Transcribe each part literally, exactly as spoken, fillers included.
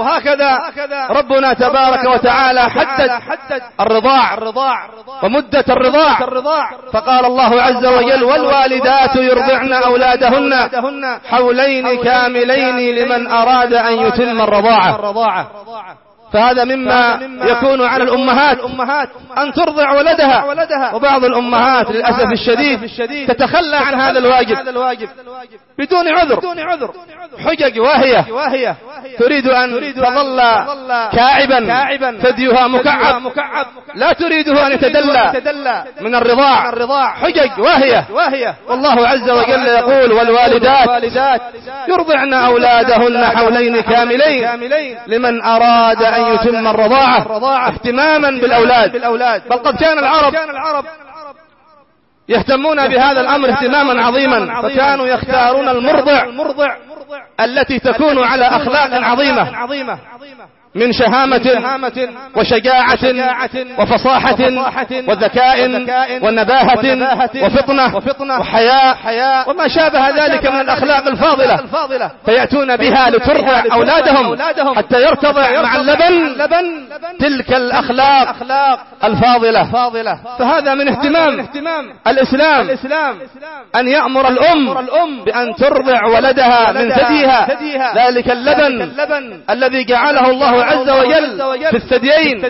وهكذا ربنا تبارك وتعالى حدد الرضاع ومدة الرضاع، فقال الله عز وجل: والوالدات يرضعن أولادهن حولين كاملين لمن أراد أن يتم الرضاعة. فهذا مما يكون على الأمهات أن ترضع ولدها، وبعض الأمهات للأسف الشديد تتخلى عن هذا الواجب بدون عذر، حجج واهية، تريد أن تظل كاعبا ثديها مكعب، لا تريده أن يتدلى من الرضاع، حجج واهية. والله عز وجل يقول: والوالدات يرضعن أولادهن حولين كاملين لمن أراد أن يتم الرضاعة، اهتماما بالأولاد. بل قد كان العرب يهتمون بهذا الأمر اهتماما عظيما، فكانوا يختارون المرضع التي تكون على أخلاق عظيمة من شهامة وشجاعة وفصاحة وذكاء ونباهة وفطنة وحياء وما شابه ذلك من الأخلاق الفاضلة، فيأتون بها لترضع أولادهم حتى يرتضع مع اللبن تلك الأخلاق الفاضلة. فهذا من اهتمام الإسلام أن يأمر الأم بأن ترضع ولدها من ثديها ذلك اللبن الذي جعله الله عز وجل في الثديين،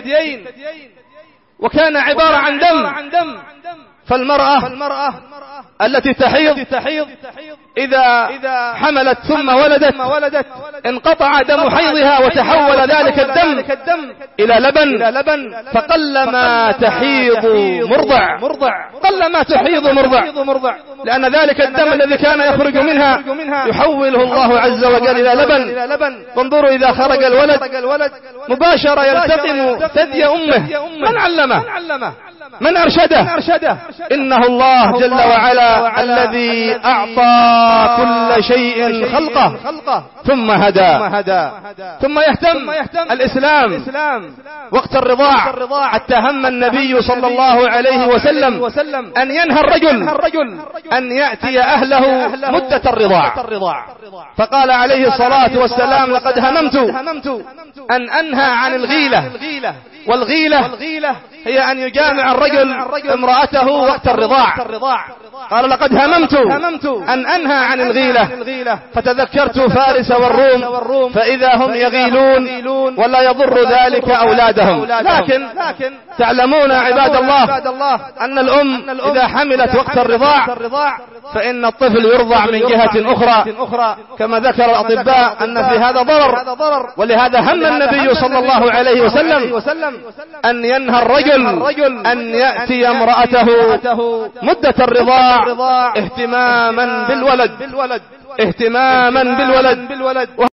وكان عبارة عن دم. فالمرأة التي تحيض إذا حملت ثم ولدت انقطع دم حيضها وتحول ذلك الدم إلى لبن، فقلما تحيض مرضع قلما تحيض مرضع، لأن ذلك الدم الذي كان يخرج منها يحوله الله عز وجل إلى لبن. وانظروا إذا خرج الولد مباشرة يلتقم ثدي أمه. من علمه؟ من أرشده؟ إنه الله جل وعلا الذي أعطى كل شيء خلقه ثم هدى. ثم يهتم الإسلام وقت الرضاع، حتى هم النبي صلى الله عليه وسلم أن ينهى الرجل أن يأتي أهله مدة الرضاع، فقال عليه الصلاة والسلام: لقد هممت أن أنهى عن الغيلة. والغيلة هي أن يجامع الرجل امرأته وقت الرضاع. قال: لقد هممت أن أنهى عن الغيلة، فتذكرت فارس والروم فإذا هم يغيلون ولا يضر ذلك أولادهم. لكن تعلمون عباد الله أن الأم إذا حملت وقت الرضاع فإن الطفل يرضع من جهة أخرى، كما ذكر الأطباء أن في هذا ضرر. ولهذا هم النبي صلى الله عليه وسلم أن ينهى الرجل أن يأتي امرأته مدة الرضاع اهتماما بالولد.